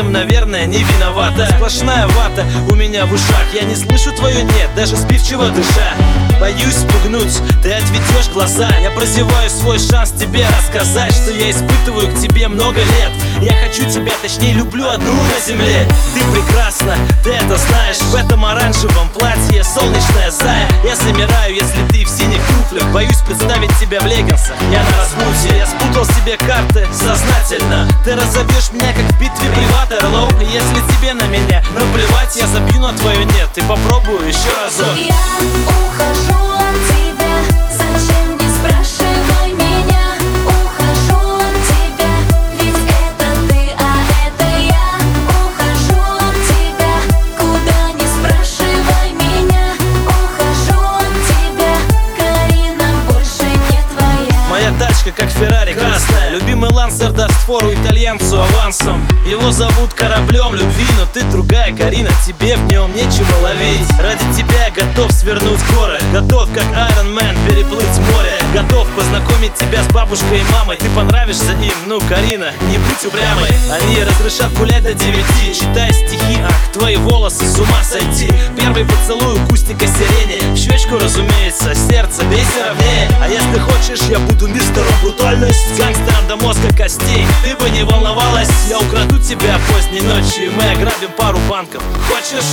этом, наверное, не виновата. Сплошная вата у меня в ушах, я не слышу твое «нет», даже сбивчиво дыша. Боюсь спугнуть, ты отведешь глаза. Я прозеваю свой шанс тебе рассказать, что я испытываю к тебе много лет. Я хочу тебя, точнее люблю одну на земле. Ты прекрасна, ты это знаешь. В этом оранжевом платье солнечная зая. Я замираю, если ты в синих туфлях. Боюсь представить тебя в леггинсах, я на распутье. Я спутал себе карты сознательно. Ты разобьешь меня, как в битве при Ватерлоу. Если тебе на меня наплевать, я забью на твое «нет» и попробую еще разок. Я ухожу от тебя, зачем не спрашивай меня? Ухожу от тебя, ведь это ты, а это я. Ухожу от тебя, куда не спрашивай меня. Ухожу от тебя, Карина больше не твоя. Моя тачка как Феррари красная. Любимый Лансер даст фору итальянцу авансом. Его зовут кораблем любви, но ты другая, Карина, тебе в нем нечего ловить. Ради тебя я готов свернуть горы, готов как Iron Man переплыть море. Готов познакомить тебя с бабушкой и мамой. Ты понравишься им, ну, Карина, не будь упрямой. Они разрешат гулять до 9, читай стихи, ах, твои волосы с ума сойти. Первый поцелуй у кустика сирени, в щечку, разумеется, сердце бейся ровнее. А если хочешь, я буду мистером брутальность, гангстером до мозга костей. Ты бы не волновалась, я украду тебя поздней ночью, мы ограбим пару банков. Хочешь?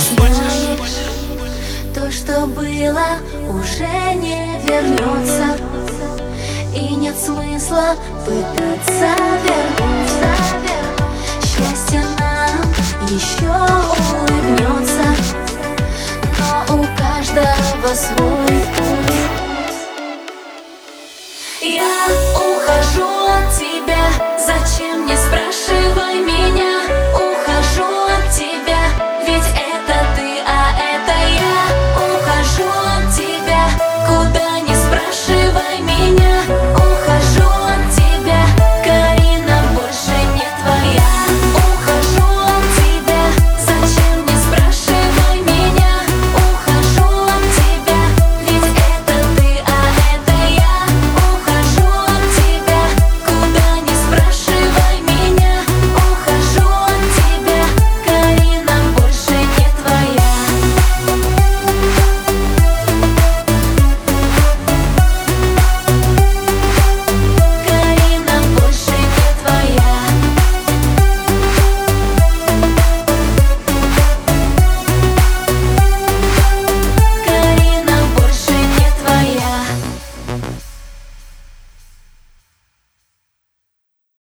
То, что было, уже не вернется, и нет смысла пытаться вернуться. Счастье нам еще улыбнется, но у каждого свой путь. Я ухожу от тебя, зачем